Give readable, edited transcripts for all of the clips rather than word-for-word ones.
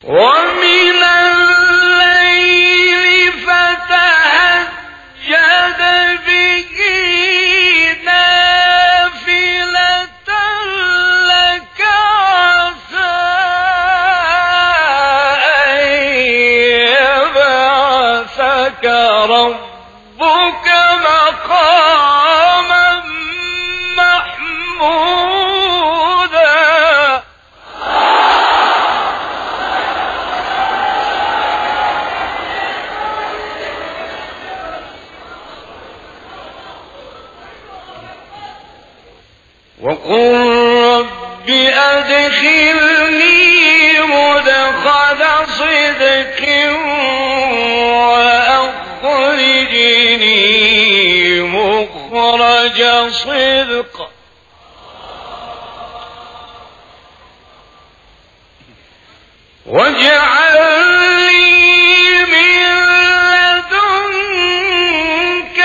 ومن الليل فتهجد به نافلة لك عسى أن يبعثك ربك مقاما محمودا. وقل رب أدخلني مدخل صدق وأخرجني مخرج صدق واجعل لي من لدنك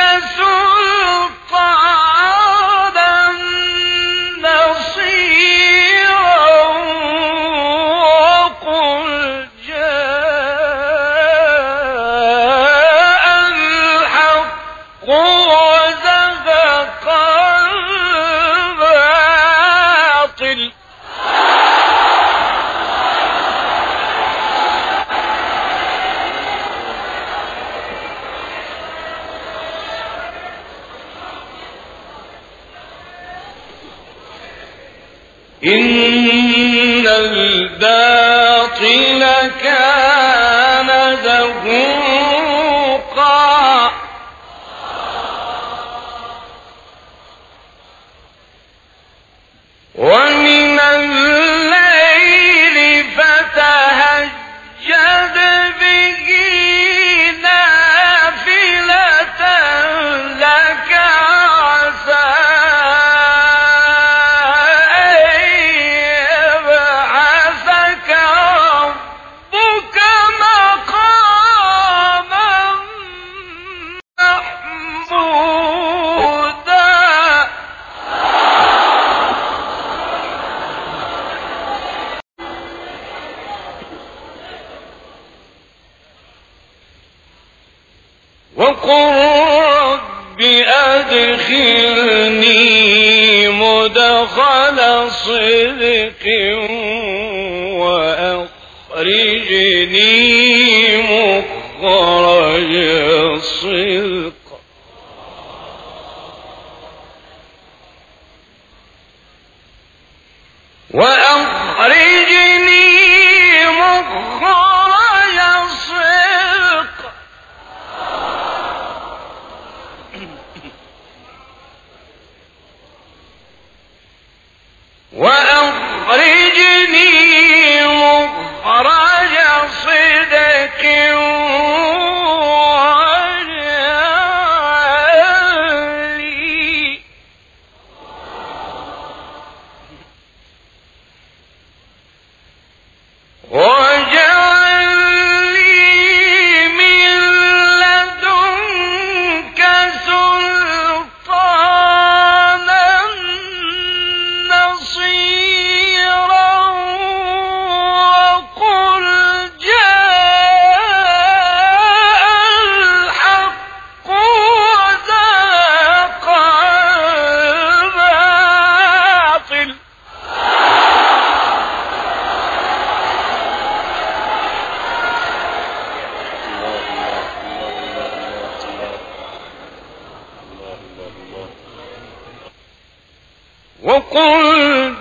سلطانا نصيرا وقل جاء الحق وزهق الباطل إن الباطل كان زهوقا ومن الليل فتهجد به نافلة لك عسى وقل رب أدخلني مدخل صدق وأخرجني مخرج صدق وأخرجني مخرج صدق وأخرجني مخرج صدق واجعل لي من لدنك سلطانا نصيرا وقل جاء الحق وزهق الباطل وقل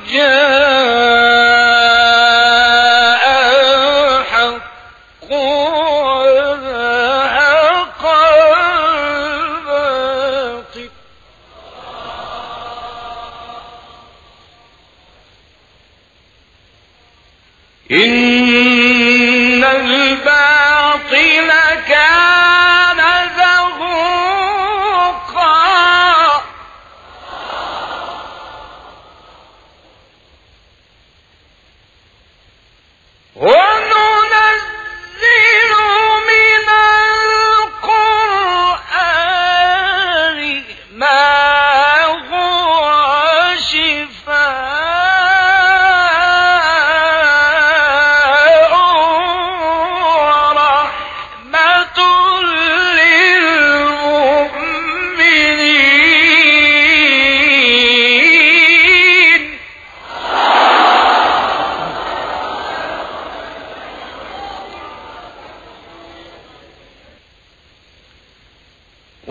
جاء الحق وزهق الباطل إن الباطل كان زهوقا وننزل من القرآن ما هو شفاء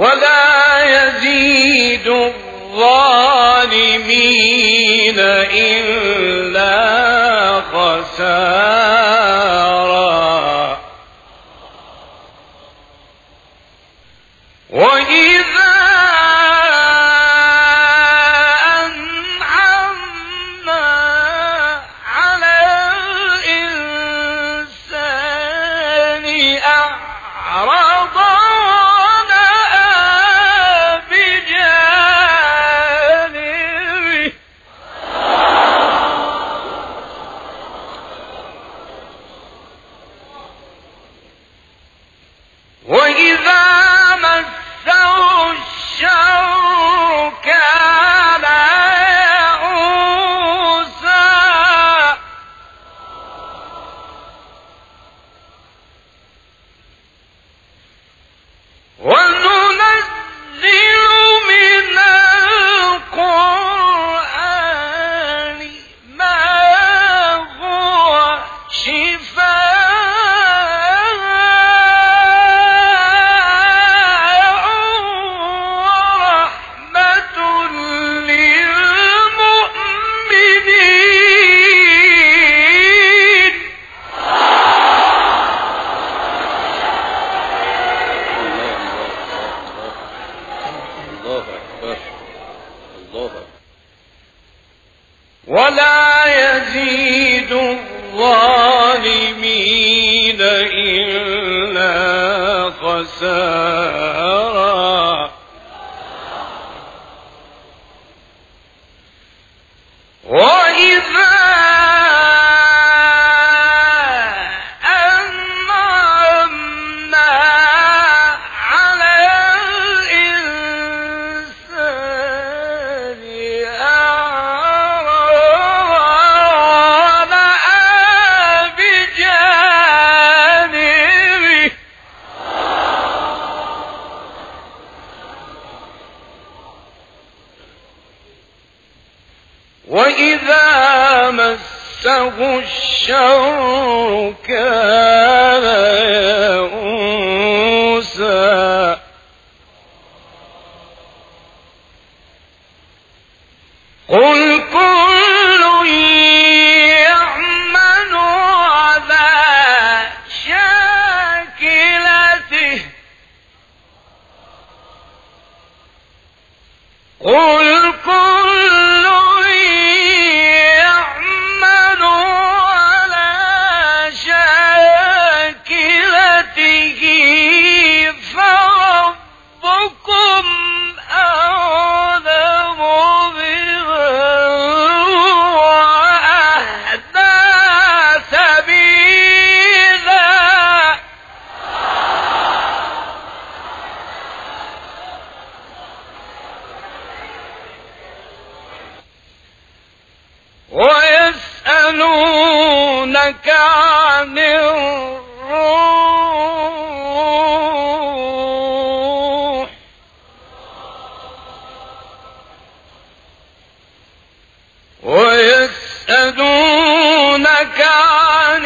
ولا يزيد الظالمين إلا خسارا. وإذا أنعمنا على الإنسان أعرض ونأى بجانبه وإذا مسه الشر كان يئوسا. وننزل من القرآن ما هو شفاء ورحمة للمؤمنين. الله أكبر. الله أكبر. ولا يزيد الظالمين إلا خسارا. وإذا أنعمنا على الإنسان أعرض ونأى بجانبه وإذا مسه الشر كان يئوسا. قل كل يعمل على شاكلته قل كل يعمل على شاكلته فربكم أعلم بمن هو أهدى سبيلا. ويسألونك عن الروح ويسألونك عن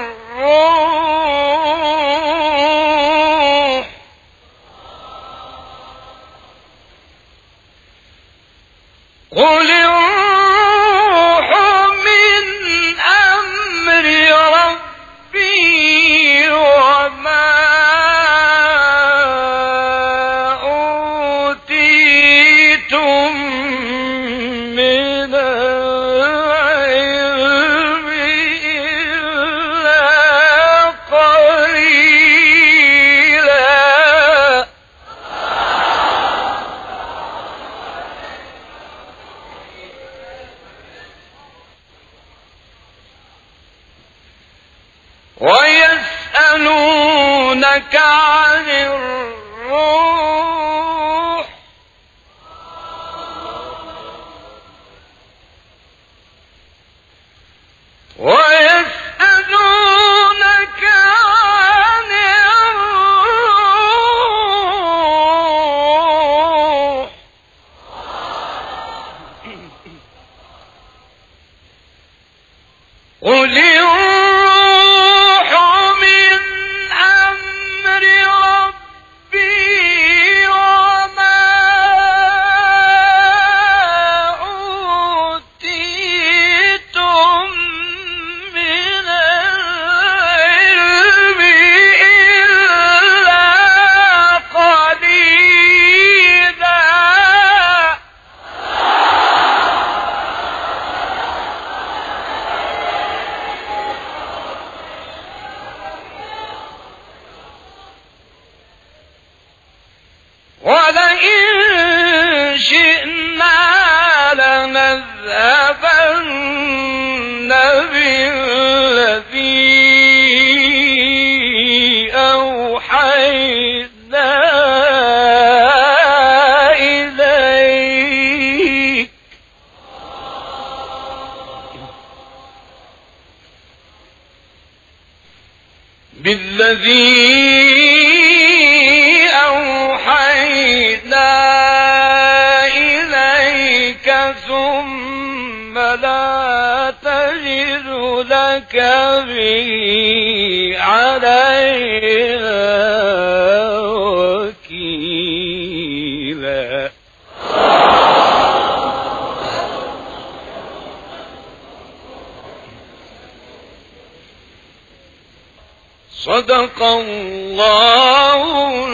الروح قل الروح من أمر ربي وما أوتيتم من العلم إلا قليلا. ويسألونك عن الروح ويسألونك عن الروح قل الروح من أمر ولئن شئنا لنذهبن بالذي أوحينا إليك ثم لا تجد لك به علينا وكيلا. صدق الله